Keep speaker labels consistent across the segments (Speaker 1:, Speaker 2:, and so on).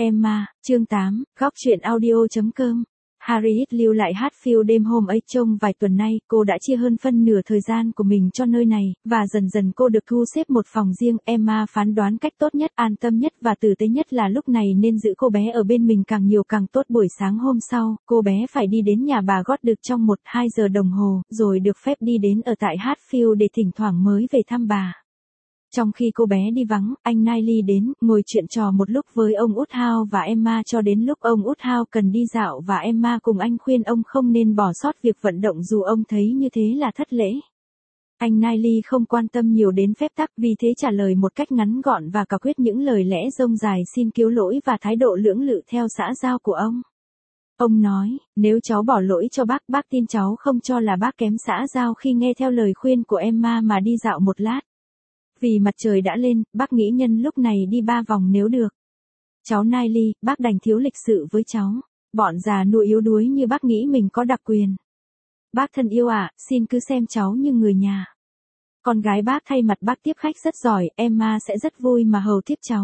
Speaker 1: Emma, chương 8, góc truyện audio.com. Harriet lưu lại Hatfield đêm hôm ấy. Trong vài tuần nay, cô đã chia hơn phân nửa thời gian của mình cho nơi này, và dần dần cô được thu xếp một phòng riêng. Emma phán đoán cách tốt nhất, an tâm nhất và tử tế nhất là lúc này nên giữ cô bé ở bên mình càng nhiều càng tốt. Buổi sáng hôm sau, cô bé phải đi đến nhà bà Goddard trong 1-2 giờ đồng hồ, rồi được phép đi đến ở tại Hatfield để thỉnh thoảng mới về thăm bà. Trong khi cô bé đi vắng, anh Knightley đến, ngồi chuyện trò một lúc với ông Woodhouse và Emma cho đến lúc ông Woodhouse cần đi dạo và Emma cùng anh khuyên ông không nên bỏ sót việc vận động dù ông thấy như thế là thất lễ. Anh Knightley không quan tâm nhiều đến phép tắc, vì thế trả lời một cách ngắn gọn và quả quyết những lời lẽ rông dài xin cứu lỗi và thái độ lưỡng lự theo xã giao của ông. Ông nói, nếu cháu bỏ lỗi cho bác tin cháu không cho là bác kém xã giao khi nghe theo lời khuyên của Emma mà đi dạo một lát. Vì mặt trời đã lên, bác nghĩ nhân lúc này đi 3 vòng nếu được. Cháu Knightley, bác đành thiếu lịch sự với cháu. Bọn già nua yếu đuối như bác nghĩ mình có đặc quyền. Bác thân yêu ạ, xin cứ xem cháu như người nhà. Con gái bác thay mặt bác tiếp khách rất giỏi, Emma sẽ rất vui mà hầu tiếp cháu.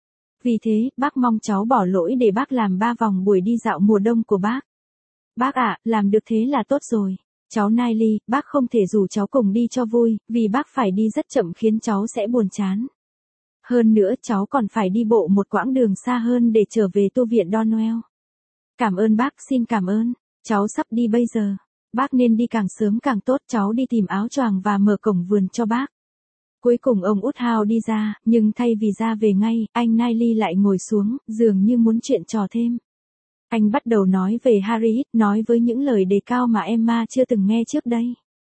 Speaker 1: Vì thế, bác mong cháu bỏ lỗi để bác làm 3 vòng buổi đi dạo mùa đông của bác. Bác ạ, làm được thế là tốt rồi. Cháu Knightley, bác không thể rủ cháu cùng đi cho vui, vì bác phải đi rất chậm khiến cháu sẽ buồn chán. Hơn nữa cháu còn phải đi bộ một quãng đường xa hơn để trở về tu viện Donwell. Cảm ơn bác, xin cảm ơn. Cháu sắp đi bây giờ. Bác nên đi càng sớm càng tốt. Cháu đi tìm áo choàng và mở cổng vườn cho bác. Cuối cùng ông Woodhouse đi ra, nhưng thay vì ra về ngay, anh Knightley lại ngồi xuống, dường như muốn chuyện trò thêm. Anh bắt đầu nói về Harriet, nói với những lời đề cao mà Emma chưa từng nghe trước đây.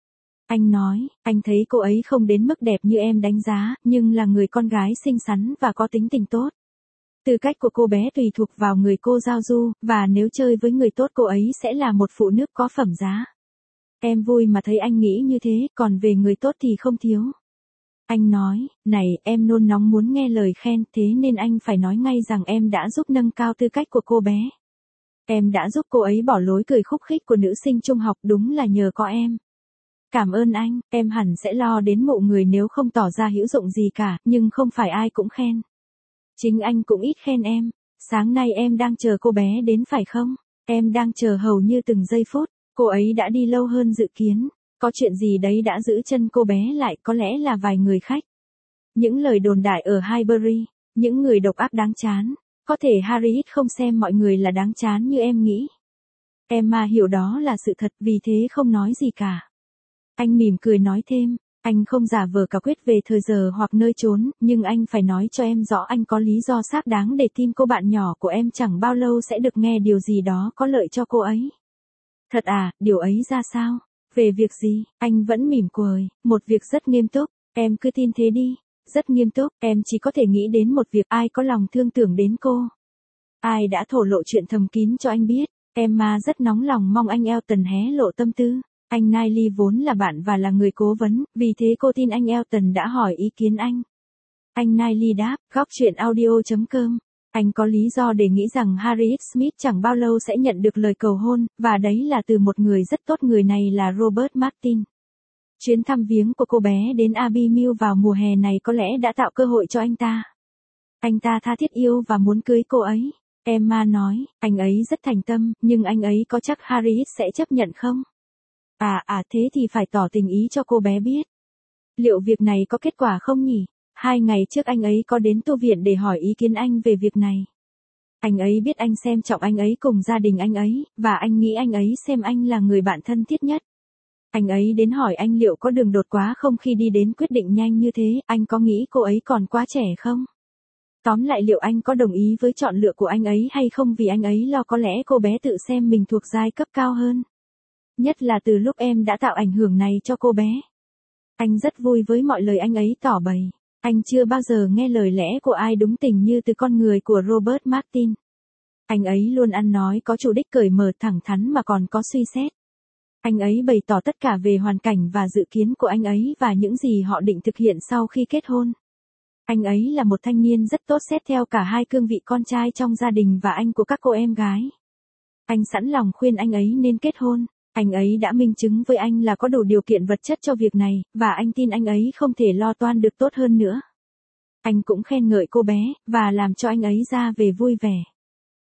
Speaker 1: Anh nói, anh thấy cô ấy không đến mức đẹp như em đánh giá, nhưng là người con gái xinh xắn và có tính tình tốt. Tư cách của cô bé tùy thuộc vào người cô giao du, và nếu chơi với người tốt cô ấy sẽ là một phụ nữ có phẩm giá. Em vui mà thấy anh nghĩ như thế, còn về người tốt thì không thiếu. Anh nói, này, em nôn nóng muốn nghe lời khen, thế nên anh phải nói ngay rằng em đã giúp nâng cao tư cách của cô bé. Em đã giúp cô ấy bỏ lối cười khúc khích của nữ sinh trung học, đúng là nhờ có em. Cảm ơn anh, em hẳn sẽ lo đến mộ người nếu không tỏ ra hữu dụng gì cả, nhưng không phải ai cũng khen. Chính anh cũng ít khen em. Sáng nay em đang chờ cô bé đến phải không? Em đang chờ hầu như từng giây phút. Cô ấy đã đi lâu hơn dự kiến. Có chuyện gì đấy đã giữ chân cô bé lại, có lẽ là vài người khách. Những lời đồn đại ở Highbury, những người độc ác đáng chán. Có thể Harriet không xem mọi người là đáng chán như em nghĩ. Emma hiểu đó là sự thật, vì thế không nói gì cả. Anh mỉm cười nói thêm, anh không giả vờ cả quyết về thời giờ hoặc nơi trốn, nhưng anh phải nói cho em rõ anh có lý do xác đáng để tin cô bạn nhỏ của em chẳng bao lâu sẽ được nghe điều gì đó có lợi cho cô ấy. Thật à, điều ấy ra sao? Về việc gì? Anh vẫn mỉm cười, một việc rất nghiêm túc, em cứ tin thế đi. Rất nghiêm túc, em chỉ có thể nghĩ đến một việc, ai có lòng thương tưởng đến cô. Ai đã thổ lộ chuyện thầm kín cho anh biết. Emma rất nóng lòng mong anh Elton hé lộ tâm tư. Anh Knightley vốn là bạn và là người cố vấn, vì thế cô tin anh Elton đã hỏi ý kiến anh. Anh Knightley đáp, góc truyện audio.com. Anh có lý do để nghĩ rằng Harriet Smith chẳng bao lâu sẽ nhận được lời cầu hôn, và đấy là từ một người rất tốt, người này là Robert Martin. Chuyến thăm viếng của cô bé đến Abbey Mill vào mùa hè này có lẽ đã tạo cơ hội cho anh ta. Anh ta tha thiết yêu và muốn cưới cô ấy. Emma nói, anh ấy rất thành tâm, nhưng anh ấy có chắc Harriet sẽ chấp nhận không? Thế thì phải tỏ tình ý cho cô bé biết. Liệu việc này có kết quả không nhỉ? 2 ngày trước anh ấy có đến tu viện để hỏi ý kiến anh về việc này. Anh ấy biết anh xem trọng anh ấy cùng gia đình anh ấy, và anh nghĩ anh ấy xem anh là người bạn thân thiết nhất. Anh ấy đến hỏi anh liệu có đường đột quá không khi đi đến quyết định nhanh như thế, anh có nghĩ cô ấy còn quá trẻ không? Tóm lại liệu anh có đồng ý với chọn lựa của anh ấy hay không, vì anh ấy lo có lẽ cô bé tự xem mình thuộc giai cấp cao hơn. Nhất là từ lúc em đã tạo ảnh hưởng này cho cô bé. Anh rất vui với mọi lời anh ấy tỏ bày. Anh chưa bao giờ nghe lời lẽ của ai đúng tình như từ con người của Robert Martin. Anh ấy luôn ăn nói có chủ đích, cởi mở thẳng thắn mà còn có suy xét. Anh ấy bày tỏ tất cả về hoàn cảnh và dự kiến của anh ấy và những gì họ định thực hiện sau khi kết hôn. Anh ấy là một thanh niên rất tốt xét theo cả hai cương vị con trai trong gia đình và anh của các cô em gái. Anh sẵn lòng khuyên anh ấy nên kết hôn. Anh ấy đã minh chứng với anh là có đủ điều kiện vật chất cho việc này, và anh tin anh ấy không thể lo toan được tốt hơn nữa. Anh cũng khen ngợi cô bé, và làm cho anh ấy ra về vui vẻ.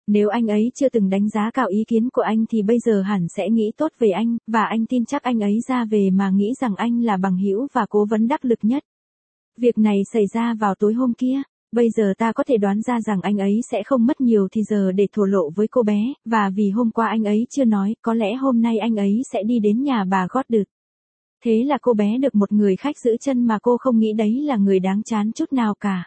Speaker 1: Nếu anh ấy chưa từng đánh giá cao ý kiến của anh thì bây giờ hẳn sẽ nghĩ tốt về anh, và anh tin chắc anh ấy ra về mà nghĩ rằng anh là bằng hữu và cố vấn đắc lực nhất. Việc này xảy ra vào tối hôm kia. Bây giờ ta có thể đoán ra rằng anh ấy sẽ không mất nhiều thì giờ để thổ lộ với cô bé, và vì hôm qua anh ấy chưa nói, có lẽ hôm nay anh ấy sẽ đi đến nhà bà Goddard. Thế là cô bé được một người khách giữ chân mà cô không nghĩ đấy là người đáng chán chút nào cả.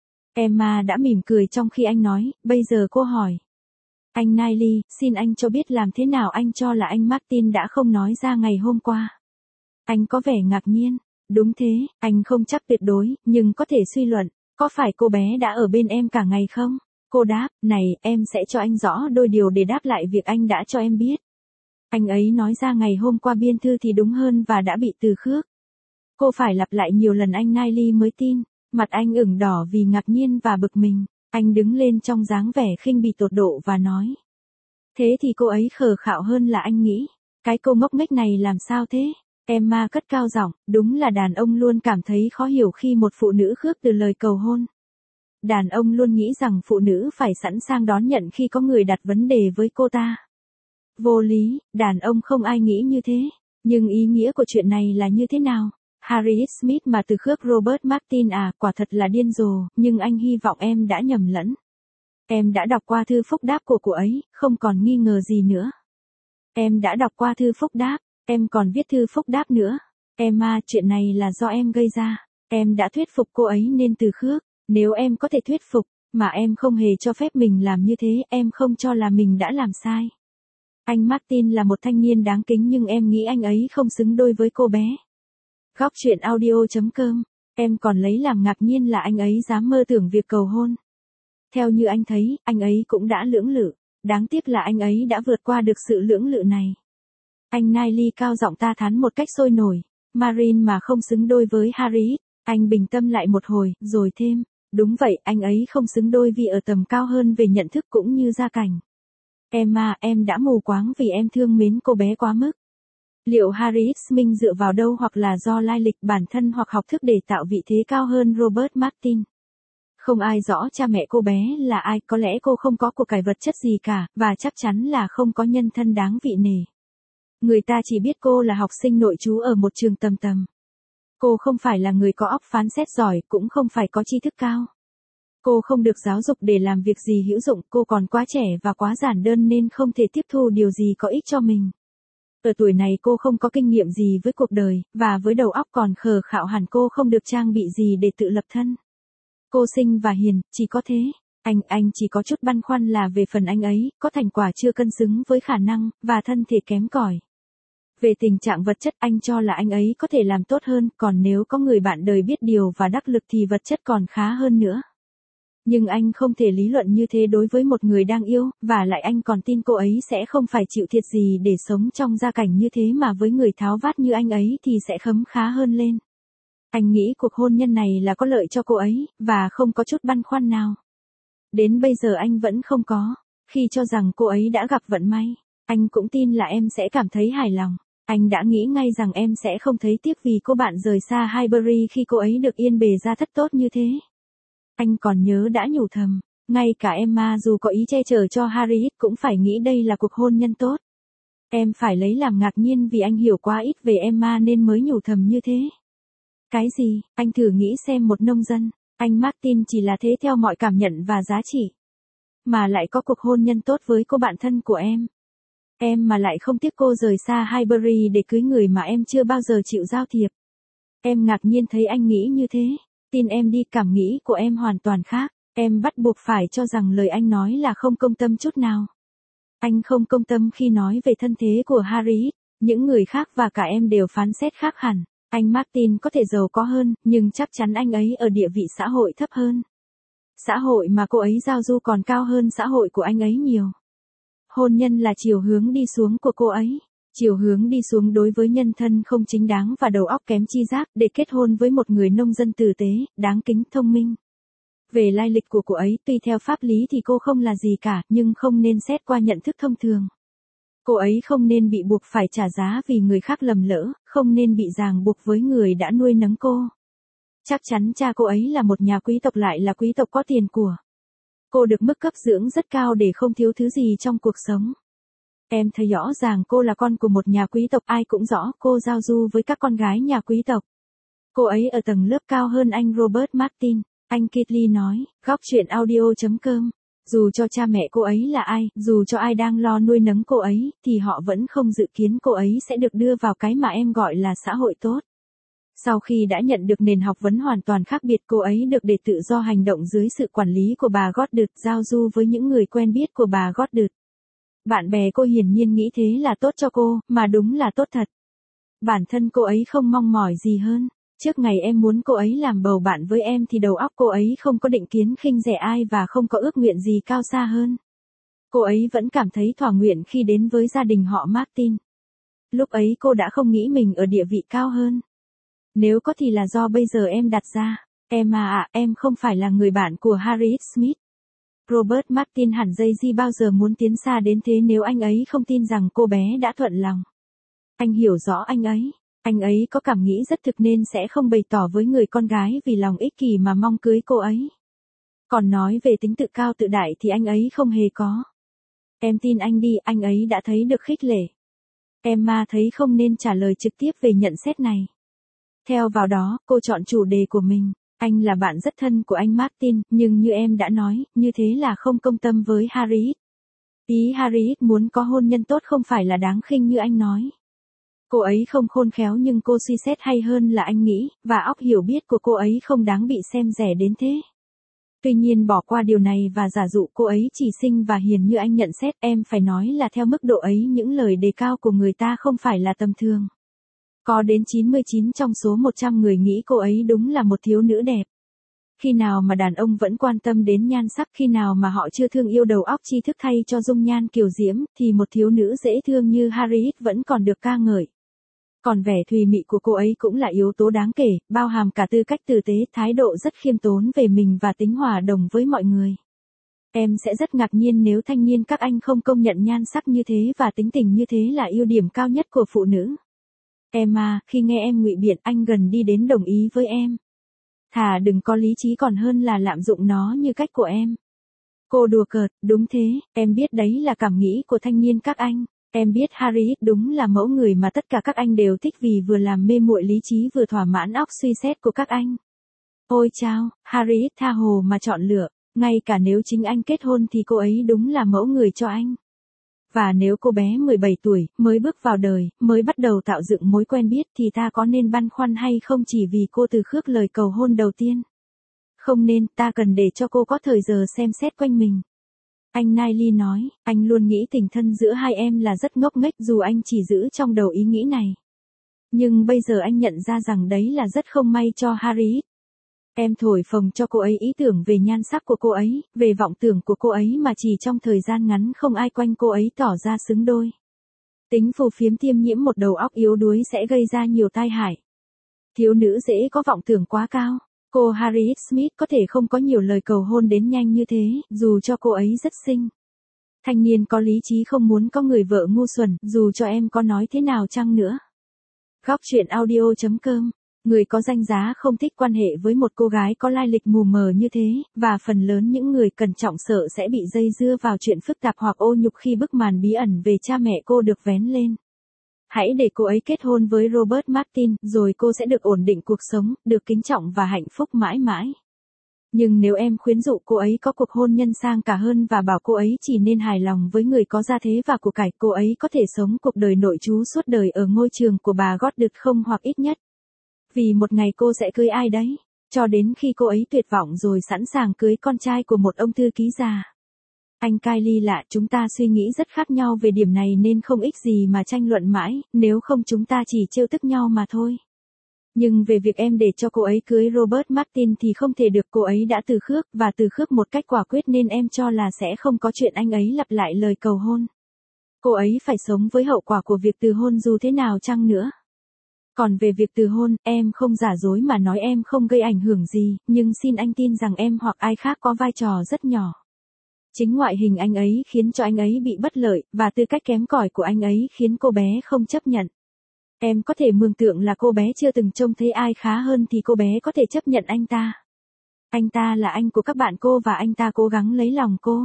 Speaker 1: Emma đã mỉm cười trong khi anh nói, bây giờ cô hỏi. Anh Niley, xin anh cho biết làm thế nào anh cho là anh Martin đã không nói ra ngày hôm qua. Anh có vẻ ngạc nhiên. Đúng thế, anh không chắc tuyệt đối, nhưng có thể suy luận. Có phải cô bé đã ở bên em cả ngày không? Cô đáp, này, em sẽ cho anh rõ đôi điều để đáp lại việc anh đã cho em biết. Anh ấy nói ra ngày hôm qua biên thư thì đúng hơn và đã bị từ khước. Cô phải lặp lại nhiều lần anh Niley mới tin. Mặt anh ửng đỏ vì ngạc nhiên và bực mình. Anh đứng lên trong dáng vẻ khinh bỉ tột độ và nói. Thế thì cô ấy khờ khạo hơn là anh nghĩ. Cái cô ngốc nghếch này làm sao thế? Emma cất cao giọng, đúng là đàn ông luôn cảm thấy khó hiểu khi một phụ nữ khước từ lời cầu hôn. Đàn ông luôn nghĩ rằng phụ nữ phải sẵn sàng đón nhận khi có người đặt vấn đề với cô ta. Vô lý, đàn ông không ai nghĩ như thế. Nhưng ý nghĩa của chuyện này là như thế nào? Harriet Smith mà từ khước Robert Martin à, quả thật là điên rồ, nhưng anh hy vọng em đã nhầm lẫn. Em đã đọc qua thư phúc đáp của cô ấy, không còn nghi ngờ gì nữa. Em đã đọc qua thư phúc đáp, em còn viết thư phúc đáp nữa. Emma, chuyện này là do em gây ra. Em đã thuyết phục cô ấy nên từ khước. Nếu em có thể thuyết phục, mà em không hề cho phép mình làm như thế, em không cho là mình đã làm sai. Anh Martin là một thanh niên đáng kính nhưng em nghĩ anh ấy không xứng đôi với cô bé. Góc truyện audio.com. Em còn lấy làm ngạc nhiên là anh ấy dám mơ tưởng việc cầu hôn. Theo như anh thấy, anh ấy cũng đã lưỡng lự. Đáng tiếc là anh ấy đã vượt qua được sự lưỡng lự này. Anh Niley cao giọng ta thán một cách sôi nổi. Marine mà không xứng đôi với Harry. Anh bình tâm lại một hồi, rồi thêm. Đúng vậy, anh ấy không xứng đôi vì ở tầm cao hơn về nhận thức cũng như gia cảnh. Emma, em đã mù quáng vì em thương mến cô bé quá mức. Liệu Harriet Smith dựa vào đâu hoặc là do lai lịch bản thân hoặc học thức để tạo vị thế cao hơn Robert Martin? Không ai rõ cha mẹ cô bé là ai, có lẽ cô không có của cải vật chất gì cả, và chắc chắn là không có nhân thân đáng vị nể. Người ta chỉ biết cô là học sinh nội trú ở một trường tầm tầm. Cô không phải là người có óc phán xét giỏi, cũng không phải có tri thức cao. Cô không được giáo dục để làm việc gì hữu dụng, cô còn quá trẻ và quá giản đơn nên không thể tiếp thu điều gì có ích cho mình. Ở tuổi này cô không có kinh nghiệm gì với cuộc đời, và với đầu óc còn khờ khạo hẳn cô không được trang bị gì để tự lập thân. Cô xinh và hiền, chỉ có thế. Anh chỉ có chút băn khoăn là về phần anh ấy, có thành quả chưa cân xứng với khả năng, và thân thể kém cỏi. Về tình trạng vật chất anh cho là anh ấy có thể làm tốt hơn, còn nếu có người bạn đời biết điều và đắc lực thì vật chất còn khá hơn nữa. Nhưng anh không thể lý luận như thế đối với một người đang yêu, và lại anh còn tin cô ấy sẽ không phải chịu thiệt gì để sống trong gia cảnh như thế mà với người tháo vát như anh ấy thì sẽ khấm khá hơn lên. Anh nghĩ cuộc hôn nhân này là có lợi cho cô ấy, và không có chút băn khoăn nào. Đến bây giờ anh vẫn không có, khi cho rằng cô ấy đã gặp vận may. Anh cũng tin là em sẽ cảm thấy hài lòng. Anh đã nghĩ ngay rằng em sẽ không thấy tiếc vì cô bạn rời xa Highbury khi cô ấy được yên bề gia thất tốt như thế. Anh còn nhớ đã nhủ thầm, ngay cả Emma dù có ý che chở cho Harriet cũng phải nghĩ đây là cuộc hôn nhân tốt. Em phải lấy làm ngạc nhiên vì anh hiểu quá ít về Emma nên mới nhủ thầm như thế. Cái gì, anh thử nghĩ xem một nông dân, anh Martin chỉ là thế theo mọi cảm nhận và giá trị. Mà lại có cuộc hôn nhân tốt với cô bạn thân của em. Em mà lại không tiếc cô rời xa Highbury để cưới người mà em chưa bao giờ chịu giao thiệp. Em ngạc nhiên thấy anh nghĩ như thế. Tin em đi, cảm nghĩ của em hoàn toàn khác. Em bắt buộc phải cho rằng lời anh nói là không công tâm chút nào. Anh không công tâm khi nói về thân thế của Harry. Những người khác và cả em đều phán xét khác hẳn. Anh Martin có thể giàu có hơn, nhưng chắc chắn anh ấy ở địa vị xã hội thấp hơn. Xã hội mà cô ấy giao du còn cao hơn xã hội của anh ấy nhiều. Hôn nhân là chiều hướng đi xuống của cô ấy. Chiều hướng đi xuống đối với nhân thân không chính đáng và đầu óc kém chi giác để kết hôn với một người nông dân tử tế, đáng kính, thông minh. Về lai lịch của cô ấy, tùy theo pháp lý thì cô không là gì cả, nhưng không nên xét qua nhận thức thông thường. Cô ấy không nên bị buộc phải trả giá vì người khác lầm lỡ, không nên bị ràng buộc với người đã nuôi nấng cô. Chắc chắn cha cô ấy là một nhà quý tộc lại là quý tộc có tiền của. Cô được mức cấp dưỡng rất cao để không thiếu thứ gì trong cuộc sống. Em thấy rõ ràng cô là con của một nhà quý tộc, ai cũng rõ cô giao du với các con gái nhà quý tộc. Cô ấy ở tầng lớp cao hơn anh Robert Martin, anh Kitley nói, góc chuyện audio.com. Dù cho cha mẹ cô ấy là ai, dù cho ai đang lo nuôi nấng cô ấy, thì họ vẫn không dự kiến cô ấy sẽ được đưa vào cái mà em gọi là xã hội tốt. Sau khi đã nhận được nền học vấn hoàn toàn khác biệt, cô ấy được để tự do hành động dưới sự quản lý của bà Goddard, giao du với những người quen biết của bà Goddard. Bạn bè cô hiển nhiên nghĩ thế là tốt cho cô, mà đúng là tốt thật. Bản thân cô ấy không mong mỏi gì hơn. Trước ngày em muốn cô ấy làm bầu bạn với em thì đầu óc cô ấy không có định kiến khinh rẻ ai và không có ước nguyện gì cao xa hơn. Cô ấy vẫn cảm thấy thỏa nguyện khi đến với gia đình họ Martin. Lúc ấy cô đã không nghĩ mình ở địa vị cao hơn. Nếu có thì là do bây giờ em đặt ra. Em không phải là người bạn của Harriet Smith. Robert Martin hẳn dây gì bao giờ muốn tiến xa đến thế nếu anh ấy không tin rằng cô bé đã thuận lòng. Anh hiểu rõ anh ấy. Anh ấy có cảm nghĩ rất thực nên sẽ không bày tỏ với người con gái vì lòng ích kỷ mà mong cưới cô ấy. Còn nói về tính tự cao tự đại thì anh ấy không hề có. Em tin anh đi, anh ấy đã thấy được khích lệ. Emma thấy không nên trả lời trực tiếp về nhận xét này. Theo vào đó, cô chọn chủ đề của mình. Anh là bạn rất thân của anh Martin, nhưng như em đã nói, như thế là không công tâm với Harriet. Ý Harriet muốn có hôn nhân tốt không phải là đáng khinh như anh nói. Cô ấy không khôn khéo nhưng cô suy xét hay hơn là anh nghĩ, và óc hiểu biết của cô ấy không đáng bị xem rẻ đến thế. Tuy nhiên bỏ qua điều này và giả dụ cô ấy chỉ xinh và hiền như anh nhận xét, em phải nói là theo mức độ ấy những lời đề cao của người ta không phải là tầm thường. Có đến 99 trong số 100 người nghĩ cô ấy đúng là một thiếu nữ đẹp. Khi nào mà đàn ông vẫn quan tâm đến nhan sắc, khi nào mà họ chưa thương yêu đầu óc tri thức thay cho dung nhan kiều diễm, thì một thiếu nữ dễ thương như Harriet vẫn còn được ca ngợi. Còn vẻ thùy mị của cô ấy cũng là yếu tố đáng kể, bao hàm cả tư cách tử tế, thái độ rất khiêm tốn về mình và tính hòa đồng với mọi người. Em sẽ rất ngạc nhiên nếu thanh niên các anh không công nhận nhan sắc như thế và tính tình như thế là ưu điểm cao nhất của phụ nữ. Emma, khi nghe em ngụy biện, anh gần đi đến đồng ý với em. Thà đừng có lý trí còn hơn là lạm dụng nó như cách của em. Cô đùa cợt, đúng thế, em biết đấy là cảm nghĩ của thanh niên các anh. Em biết Harriet đúng là mẫu người mà tất cả các anh đều thích vì vừa làm mê muội lý trí vừa thỏa mãn óc suy xét của các anh. Ôi chao, Harriet tha hồ mà chọn lựa, ngay cả nếu chính anh kết hôn thì cô ấy đúng là mẫu người cho anh. Và nếu cô bé 17 tuổi, mới bước vào đời, mới bắt đầu tạo dựng mối quen biết thì ta có nên băn khoăn hay không chỉ vì cô từ khước lời cầu hôn đầu tiên? Không nên, ta cần để cho cô có thời giờ xem xét quanh mình. Anh Niley nói, anh luôn nghĩ tình thân giữa hai em là rất ngốc nghếch dù anh chỉ giữ trong đầu ý nghĩ này. Nhưng bây giờ anh nhận ra rằng đấy là rất không may cho Harriet. Em thổi phồng cho cô ấy ý tưởng về nhan sắc của cô ấy, về vọng tưởng của cô ấy mà chỉ trong thời gian ngắn không ai quanh cô ấy tỏ ra xứng đôi. Tính phù phiếm tiêm nhiễm một đầu óc yếu đuối sẽ gây ra nhiều tai hại. Thiếu nữ dễ có vọng tưởng quá cao. Cô Harriet Smith có thể không có nhiều lời cầu hôn đến nhanh như thế, dù cho cô ấy rất xinh. Thanh niên có lý trí không muốn có người vợ ngu xuẩn, dù cho em có nói thế nào chăng nữa. Góc chuyện audio.com. Người có danh giá không thích quan hệ với một cô gái có lai lịch mù mờ như thế, và phần lớn những người cẩn trọng sợ sẽ bị dây dưa vào chuyện phức tạp hoặc ô nhục khi bức màn bí ẩn về cha mẹ cô được vén lên. Hãy để cô ấy kết hôn với Robert Martin, rồi cô sẽ được ổn định cuộc sống, được kính trọng và hạnh phúc mãi mãi. Nhưng nếu em khuyến dụ cô ấy có cuộc hôn nhân sang cả hơn và bảo cô ấy chỉ nên hài lòng với người có gia thế và của cải, cô ấy có thể sống cuộc đời nội trú suốt đời ở ngôi trường của bà Goddard không, hoặc ít nhất. Vì một ngày cô sẽ cưới ai đấy, cho đến khi cô ấy tuyệt vọng rồi sẵn sàng cưới con trai của một ông thư ký già. Anh Kylie lạ, chúng ta suy nghĩ rất khác nhau về điểm này nên không ích gì mà tranh luận mãi, nếu không chúng ta chỉ trêu tức nhau mà thôi. Nhưng về việc em để cho cô ấy cưới Robert Martin thì không thể được, cô ấy đã từ khước, và từ khước một cách quả quyết nên em cho là sẽ không có chuyện anh ấy lặp lại lời cầu hôn. Cô ấy phải sống với hậu quả của việc từ hôn dù thế nào chăng nữa. Còn về việc từ hôn, em không giả dối mà nói em không gây ảnh hưởng gì, nhưng xin anh tin rằng em hoặc ai khác có vai trò rất nhỏ. Chính ngoại hình anh ấy khiến cho anh ấy bị bất lợi, và tư cách kém cỏi của anh ấy khiến cô bé không chấp nhận. Em có thể mường tượng là cô bé chưa từng trông thấy ai khá hơn thì cô bé có thể chấp nhận anh ta. Anh ta là anh của các bạn cô và anh ta cố gắng lấy lòng cô.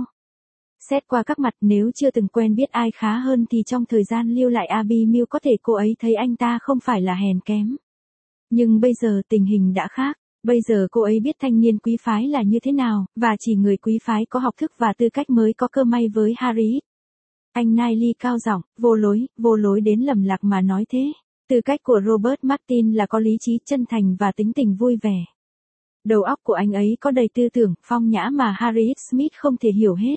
Speaker 1: Xét qua các mặt nếu chưa từng quen biết ai khá hơn thì trong thời gian lưu lại Abbey Mill có thể cô ấy thấy anh ta không phải là hèn kém. Nhưng bây giờ tình hình đã khác. Bây giờ cô ấy biết thanh niên quý phái là như thế nào, và chỉ người quý phái có học thức và tư cách mới có cơ may với Harriet. Anh Knightley cao giọng, vô lối đến lầm lạc mà nói thế. Tư cách của Robert Martin là có lý trí, chân thành và tính tình vui vẻ. Đầu óc của anh ấy có đầy tư tưởng, phong nhã mà Harriet Smith không thể hiểu hết.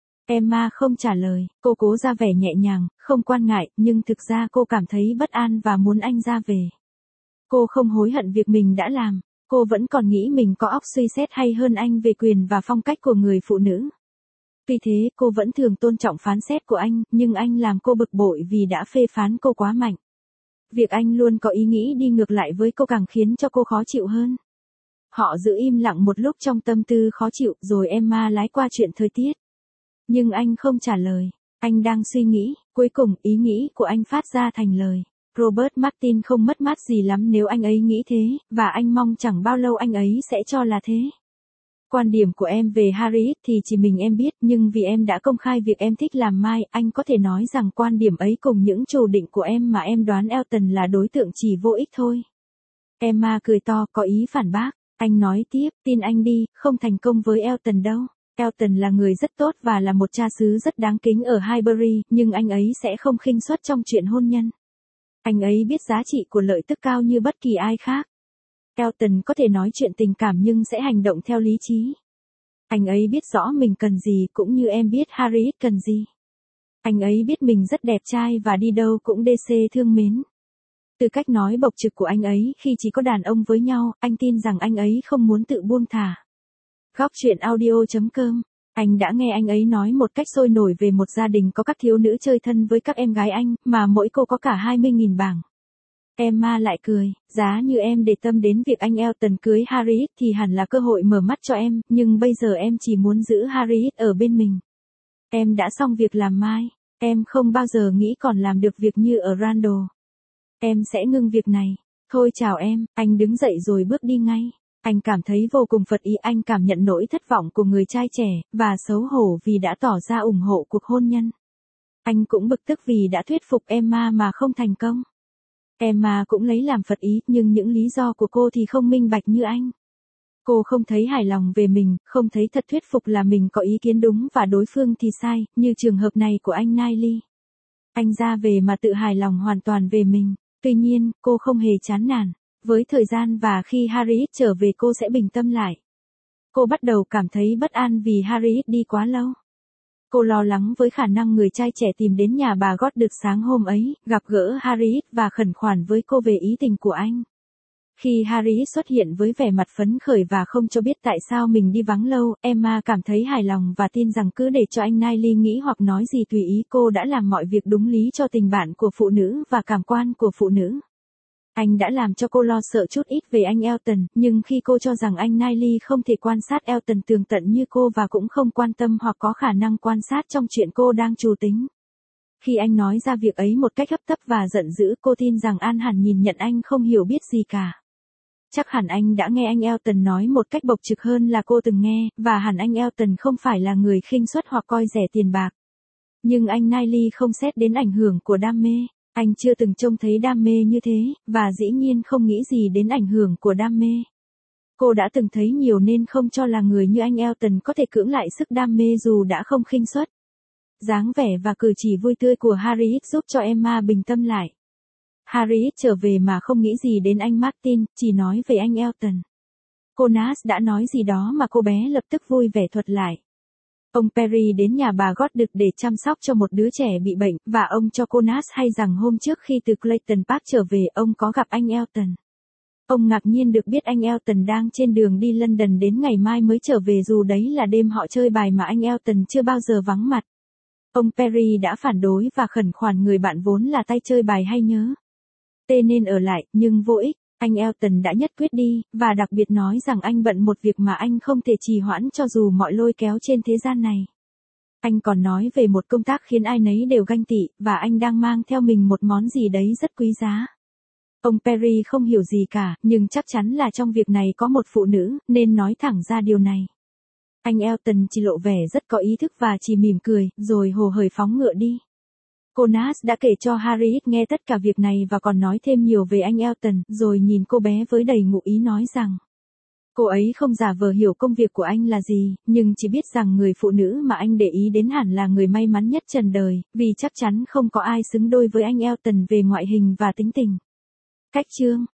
Speaker 1: Emma không trả lời, cô cố ra vẻ nhẹ nhàng, không quan ngại, nhưng thực ra cô cảm thấy bất an và muốn anh ra về. Cô không hối hận việc mình đã làm. Cô vẫn còn nghĩ mình có óc suy xét hay hơn anh về quyền và phong cách của người phụ nữ. Vì thế cô vẫn thường tôn trọng phán xét của anh, nhưng anh làm cô bực bội vì đã phê phán cô quá mạnh. Việc anh luôn có ý nghĩ đi ngược lại với cô càng khiến cho cô khó chịu hơn. Họ giữ im lặng một lúc trong tâm tư khó chịu rồi Emma lái qua chuyện thời tiết. Nhưng anh không trả lời, anh đang suy nghĩ, cuối cùng ý nghĩ của anh phát ra thành lời. Robert Martin không mất mát gì lắm nếu anh ấy nghĩ thế, và anh mong chẳng bao lâu anh ấy sẽ cho là thế. Quan điểm của em về Harriet thì chỉ mình em biết, nhưng vì em đã công khai việc em thích làm mai, anh có thể nói rằng quan điểm ấy cùng những chủ định của em mà em đoán Elton là đối tượng chỉ vô ích thôi. Emma cười to, có ý phản bác. Anh nói tiếp, tin anh đi, không thành công với Elton đâu. Elton là người rất tốt và là một cha xứ rất đáng kính ở Highbury, nhưng anh ấy sẽ không khinh suất trong chuyện hôn nhân. Anh ấy biết giá trị của lợi tức cao như bất kỳ ai khác. Elton có thể nói chuyện tình cảm nhưng sẽ hành động theo lý trí. Anh ấy biết rõ mình cần gì cũng như em biết Harriet cần gì. Anh ấy biết mình rất đẹp trai và đi đâu cũng DC thương mến. Từ cách nói bộc trực của anh ấy khi chỉ có đàn ông với nhau, anh tin rằng anh ấy không muốn tự buông thả. Góc truyện audio.com. Anh đã nghe anh ấy nói một cách sôi nổi về một gia đình có các thiếu nữ chơi thân với các em gái anh, mà mỗi cô có cả 20.000 bảng. Emma lại cười, giá như em để tâm đến việc anh Elton cưới Harriet thì hẳn là cơ hội mở mắt cho em, nhưng bây giờ em chỉ muốn giữ Harriet ở bên mình. Em đã xong việc làm mai, em không bao giờ nghĩ còn làm được việc như ở Randall. Em sẽ ngưng việc này. Thôi chào em, anh đứng dậy rồi bước đi ngay. Anh cảm thấy vô cùng phật ý, anh cảm nhận nỗi thất vọng của người trai trẻ, và xấu hổ vì đã tỏ ra ủng hộ cuộc hôn nhân. Anh cũng bực tức vì đã thuyết phục Emma mà không thành công. Emma cũng lấy làm phật ý, nhưng những lý do của cô thì không minh bạch như anh. Cô không thấy hài lòng về mình, không thấy thật thuyết phục là mình có ý kiến đúng và đối phương thì sai, như trường hợp này của anh Knightley. Anh ra về mà tự hài lòng hoàn toàn về mình. Tuy nhiên, cô không hề chán nản. Với thời gian và khi Harriet trở về cô sẽ bình tâm lại. Cô bắt đầu cảm thấy bất an vì Harriet đi quá lâu. Cô lo lắng với khả năng người trai trẻ tìm đến nhà bà Goddard sáng hôm ấy, gặp gỡ Harriet và khẩn khoản với cô về ý tình của anh. Khi Harriet xuất hiện với vẻ mặt phấn khởi và không cho biết tại sao mình đi vắng lâu, Emma cảm thấy hài lòng và tin rằng cứ để cho anh Knightley nghĩ hoặc nói gì tùy ý, cô đã làm mọi việc đúng lý cho tình bạn của phụ nữ và cảm quan của phụ nữ. Anh đã làm cho cô lo sợ chút ít về anh Elton, nhưng khi cô cho rằng anh Knightley không thể quan sát Elton tường tận như cô và cũng không quan tâm hoặc có khả năng quan sát trong chuyện cô đang trù tính. Khi anh nói ra việc ấy một cách hấp tấp và giận dữ, cô tin rằng An hẳn nhìn nhận anh không hiểu biết gì cả. Chắc hẳn anh đã nghe anh Elton nói một cách bộc trực hơn là cô từng nghe, và hẳn anh Elton không phải là người khinh suất hoặc coi rẻ tiền bạc. Nhưng anh Knightley không xét đến ảnh hưởng của đam mê. Anh chưa từng trông thấy đam mê như thế, và dĩ nhiên không nghĩ gì đến ảnh hưởng của đam mê. Cô đã từng thấy nhiều nên không cho là người như anh Elton có thể cưỡng lại sức đam mê dù đã không khinh suất. Dáng vẻ và cử chỉ vui tươi của Harriet giúp cho Emma bình tâm lại. Harriet trở về mà không nghĩ gì đến anh Martin, chỉ nói về anh Elton. Cô Nash đã nói gì đó mà cô bé lập tức vui vẻ thuật lại. Ông Perry đến nhà bà Goddard để chăm sóc cho một đứa trẻ bị bệnh, và ông cho cô Nash hay rằng hôm trước khi từ Clayton Park trở về ông có gặp anh Elton. Ông ngạc nhiên được biết anh Elton đang trên đường đi London đến ngày mai mới trở về, dù đấy là đêm họ chơi bài mà anh Elton chưa bao giờ vắng mặt. Ông Perry đã phản đối và khẩn khoản người bạn vốn là tay chơi bài hay nhớ tê nên ở lại, nhưng vô ích. Anh Elton đã nhất quyết đi, và đặc biệt nói rằng anh bận một việc mà anh không thể trì hoãn cho dù mọi lôi kéo trên thế gian này. Anh còn nói về một công tác khiến ai nấy đều ganh tị, và anh đang mang theo mình một món gì đấy rất quý giá. Ông Perry không hiểu gì cả, nhưng chắc chắn là trong việc này có một phụ nữ, nên nói thẳng ra điều này. Anh Elton chỉ lộ vẻ rất có ý thức và chỉ mỉm cười, rồi hồ hởi phóng ngựa đi. Cô Nast đã kể cho Harriet nghe tất cả việc này và còn nói thêm nhiều về anh Elton, rồi nhìn cô bé với đầy ngụ ý nói rằng cô ấy không giả vờ hiểu công việc của anh là gì, nhưng chỉ biết rằng người phụ nữ mà anh để ý đến hẳn là người may mắn nhất trần đời, vì chắc chắn không có ai xứng đôi với anh Elton về ngoại hình và tính tình. Cách chương